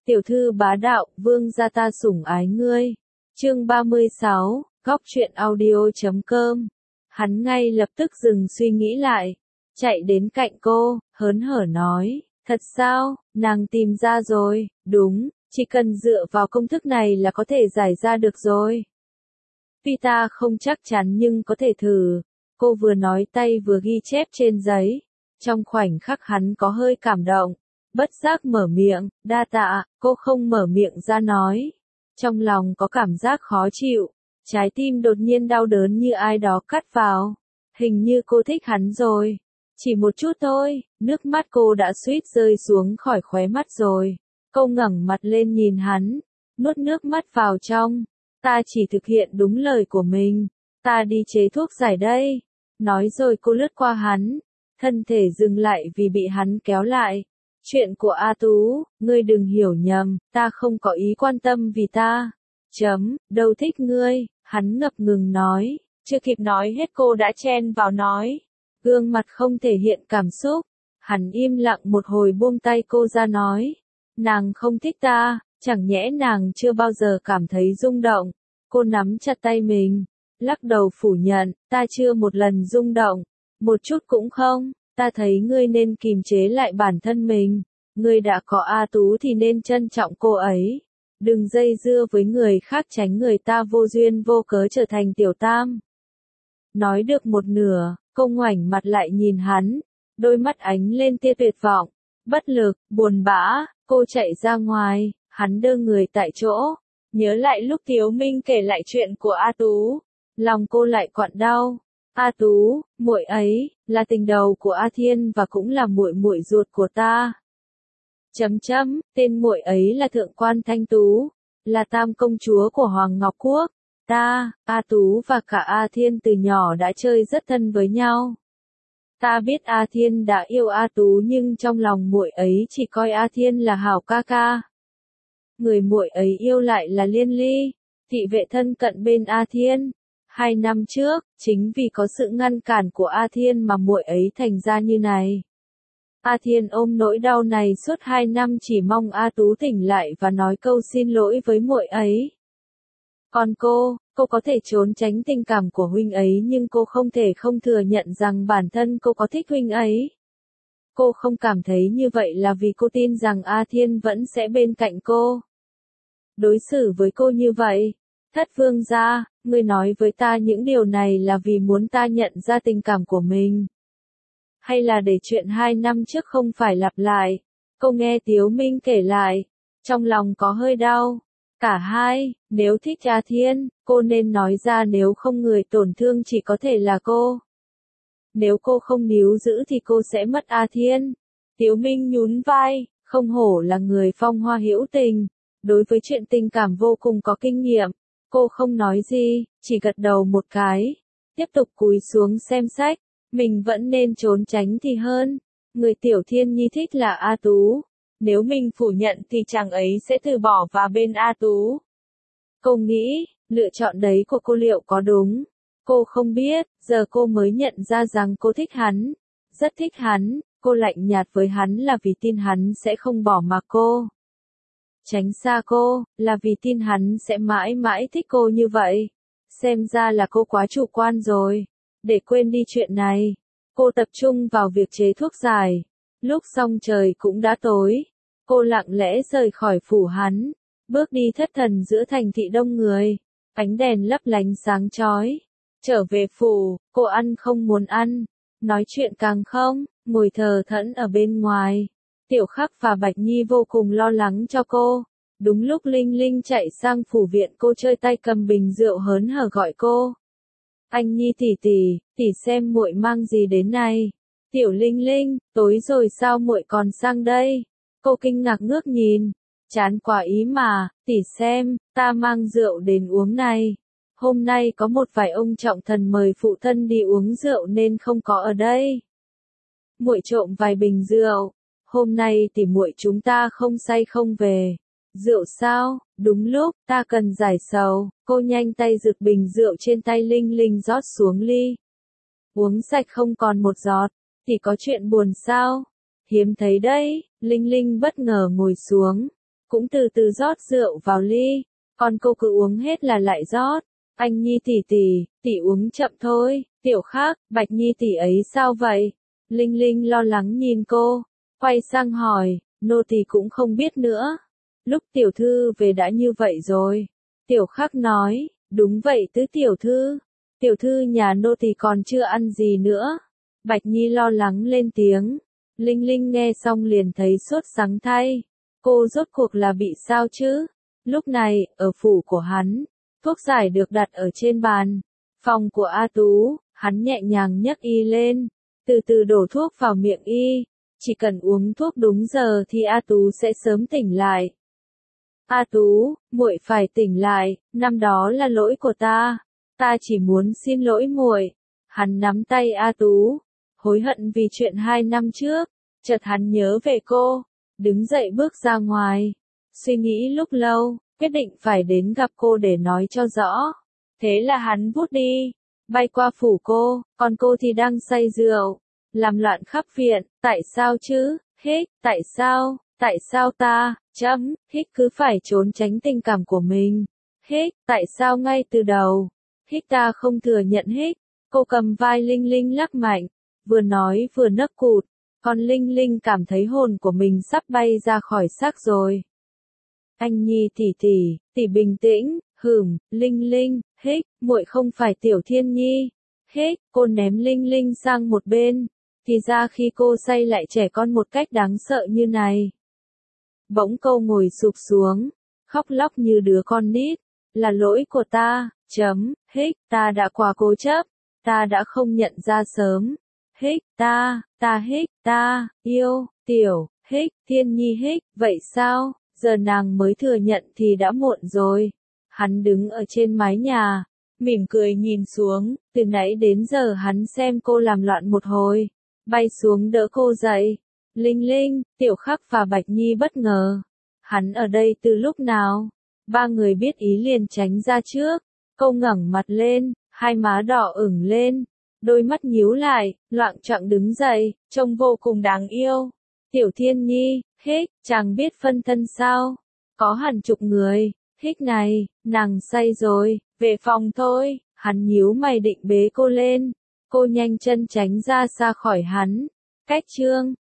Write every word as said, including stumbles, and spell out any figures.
Tiểu thư bá đạo, vương gia ta sủng ái ngươi. Chương ba mươi sáu, góc truyện audio chấm com. Hắn ngay lập tức dừng suy nghĩ lại, chạy đến cạnh cô, hớn hở nói, thật sao, nàng tìm ra rồi, đúng, chỉ cần dựa vào công thức này là có thể giải ra được rồi. Tuy ta không chắc chắn nhưng có thể thử. Cô vừa nói tay vừa ghi chép trên giấy. Trong khoảnh khắc hắn có hơi cảm động, bất giác mở miệng, đa tạ, cô không mở miệng ra nói. Trong lòng có cảm giác khó chịu, trái tim đột nhiên đau đớn như ai đó cắt vào. Hình như cô thích hắn rồi. Chỉ một chút thôi, nước mắt cô đã suýt rơi xuống khỏi khóe mắt rồi. Cô ngẩng mặt lên nhìn hắn, nuốt nước mắt vào trong. Ta chỉ thực hiện đúng lời của mình, ta đi chế thuốc giải đây. Nói rồi cô lướt qua hắn, thân thể dừng lại vì bị hắn kéo lại. Chuyện của A Tú, ngươi đừng hiểu nhầm, ta không có ý quan tâm vì ta. Chấm, đâu thích ngươi, hắn ngập ngừng nói, chưa kịp nói hết cô đã chen vào nói. Gương mặt không thể hiện cảm xúc, hắn im lặng một hồi buông tay cô ra nói. Nàng không thích ta, chẳng nhẽ nàng chưa bao giờ cảm thấy rung động. Cô nắm chặt tay mình, lắc đầu phủ nhận, ta chưa một lần rung động, một chút cũng không, ta thấy ngươi nên kìm chế lại bản thân mình, ngươi đã có A Tú thì nên trân trọng cô ấy, đừng dây dưa với người khác tránh người ta vô duyên vô cớ trở thành tiểu tam. Nói được một nửa, cô ngoảnh mặt lại nhìn hắn, đôi mắt ánh lên tia tuyệt vọng, bất lực, buồn bã, cô chạy ra ngoài, hắn đơ người tại chỗ. Nhớ lại lúc Thiếu Minh kể lại chuyện của A Tú, lòng cô lại quặn đau. A Tú, muội ấy là tình đầu của A Thiên và cũng là muội muội ruột của ta. Chấm chấm, tên muội ấy là Thượng quan Thanh Tú, là tam công chúa của Hoàng Ngọc Quốc. Ta, A Tú và cả A Thiên từ nhỏ đã chơi rất thân với nhau. Ta biết A Thiên đã yêu A Tú nhưng trong lòng muội ấy chỉ coi A Thiên là hảo ca ca. Người muội ấy yêu lại là Liên Ly, thị vệ thân cận bên A Thiên. Hai năm trước, chính vì có sự ngăn cản của A Thiên mà muội ấy thành ra như này. A Thiên ôm nỗi đau này suốt hai năm chỉ mong A Tú tỉnh lại và nói câu xin lỗi với muội ấy. Còn cô, cô có thể trốn tránh tình cảm của huynh ấy nhưng cô không thể không thừa nhận rằng bản thân cô có thích huynh ấy. Cô không cảm thấy như vậy là vì cô tin rằng A Thiên vẫn sẽ bên cạnh cô. Đối xử với cô như vậy, Thất vương gia, ngươi nói với ta những điều này là vì muốn ta nhận ra tình cảm của mình. Hay là để chuyện hai năm trước không phải lặp lại. Cô nghe Tiếu Minh kể lại, trong lòng có hơi đau. Cả hai, nếu thích A Thiên, cô nên nói ra, nếu không người tổn thương chỉ có thể là cô. Nếu cô không níu giữ thì cô sẽ mất A Thiên. Tiếu Minh nhún vai, không hổ là người phong hoa hữu tình. Đối với chuyện tình cảm vô cùng có kinh nghiệm. Cô không nói gì, chỉ gật đầu một cái. Tiếp tục cúi xuống xem sách. Mình vẫn nên trốn tránh thì hơn. Người Tiểu Thiên Nhi thích là A Tú. Nếu mình phủ nhận thì chàng ấy sẽ từ bỏ và bên A Tú. Cô nghĩ, lựa chọn đấy của cô liệu có đúng? Cô không biết, giờ cô mới nhận ra rằng cô thích hắn. Rất thích hắn, cô lạnh nhạt với hắn là vì tin hắn sẽ không bỏ mặc cô. Tránh xa cô, là vì tin hắn sẽ mãi mãi thích cô như vậy. Xem ra là cô quá chủ quan rồi. Để quên đi chuyện này, cô tập trung vào việc chế thuốc giải. Lúc xong trời cũng đã tối. Cô lặng lẽ rời khỏi phủ hắn, bước đi thất thần giữa thành thị đông người. Ánh đèn lấp lánh sáng chói. Trở về phủ, cô ăn không muốn ăn, nói chuyện càng không, ngồi thờ thẫn ở bên ngoài. Tiểu Khắc và Bạch Nhi vô cùng lo lắng cho cô. Đúng lúc Linh Linh chạy sang phủ viện, cô chơi tay cầm bình rượu hớn hở gọi cô. Anh Nhi tỷ tỷ, tỷ xem muội mang gì đến này. Tiểu Linh Linh, tối rồi sao muội còn sang đây? Cô kinh ngạc ngước nhìn. Chán quá ý mà, tỷ xem, ta mang rượu đến uống này. Hôm nay có một vài ông trọng thần mời phụ thân đi uống rượu nên không có ở đây. Muội trộm vài bình rượu. Hôm nay tỷ muội chúng ta không say không về. Rượu sao? Đúng lúc, ta cần giải sầu. Cô nhanh tay giựt bình rượu trên tay Linh Linh rót xuống ly. Uống sạch không còn một giọt. Thì có chuyện buồn sao? Hiếm thấy đấy. Linh Linh bất ngờ ngồi xuống. cũng từ từ rót rượu vào ly, còn cô cứ uống hết là lại rót. Anh Nhi tỷ tỷ, tỷ uống chậm thôi. Tiểu Khắc, Bạch Nhi tỷ ấy sao vậy? Linh Linh lo lắng nhìn cô, quay sang hỏi, nô tỳ cũng không biết nữa. Lúc tiểu thư về đã như vậy rồi. Tiểu Khắc nói, đúng vậy tứ tiểu thư. Tiểu thư nhà nô tỳ còn chưa ăn gì nữa. Bạch Nhi lo lắng lên tiếng. Linh Linh nghe xong liền thấy sốt sắng thay. Cô rốt cuộc là bị sao chứ? Lúc này, ở phủ của hắn, thuốc giải được đặt ở trên bàn. Phòng của A Tú, hắn nhẹ nhàng nhấc y lên, từ từ đổ thuốc vào miệng y. Chỉ cần uống thuốc đúng giờ thì A Tú sẽ sớm tỉnh lại. A Tú, muội phải tỉnh lại, năm đó là lỗi của ta. Ta chỉ muốn xin lỗi muội. Hắn nắm tay A Tú, hối hận vì chuyện hai năm trước. Chợt hắn nhớ về cô, đứng dậy bước ra ngoài. Suy nghĩ lúc lâu, quyết định phải đến gặp cô để nói cho rõ. Thế là hắn vút đi, bay qua phủ cô, còn cô thì đang say rượu, làm loạn khắp viện. Tại sao chứ? Hích, tại sao? Tại sao ta, chấm, Hích cứ phải trốn tránh tình cảm của mình? Hích, tại sao ngay từ đầu? Hích ta không thừa nhận Hích. Cô cầm vai Linh Linh lắc mạnh, vừa nói vừa nấc cụt, còn Linh Linh cảm thấy hồn của mình sắp bay ra khỏi xác rồi. Anh Nhi tỷ tỷ, tỷ bình tĩnh, hửm, Linh Linh, Hích, muội không phải Tiểu Thiên Nhi. Hích, cô ném Linh Linh sang một bên, thì ra khi cô say lại trẻ con một cách đáng sợ như này. Bỗng cô ngồi sụp xuống, khóc lóc như đứa con nít, là lỗi của ta, chấm, Hích, ta đã quá cố chấp, ta đã không nhận ra sớm. Hích, ta, ta Hích, ta, yêu, Tiểu, Hích, Thiên Nhi Hích, vậy sao? Giờ nàng mới thừa nhận thì đã muộn rồi. Hắn đứng ở trên mái nhà, mỉm cười nhìn xuống, từ nãy đến giờ hắn xem cô làm loạn một hồi, bay xuống đỡ cô dậy. Linh Linh, Tiểu Khắc và Bạch Nhi bất ngờ. Hắn ở đây từ lúc nào? Ba người biết ý liền tránh ra trước. Cô ngẩng mặt lên, hai má đỏ ửng lên, đôi mắt nhíu lại, loạng choạng đứng dậy, trông vô cùng đáng yêu. Tiểu Thiên Nhi, Hích, chàng biết phân thân sao? Có hẳn chục người. Hích này, nàng say rồi, về phòng thôi. Hắn nhíu mày định bế cô lên. Cô nhanh chân tránh ra xa khỏi hắn. Cách chương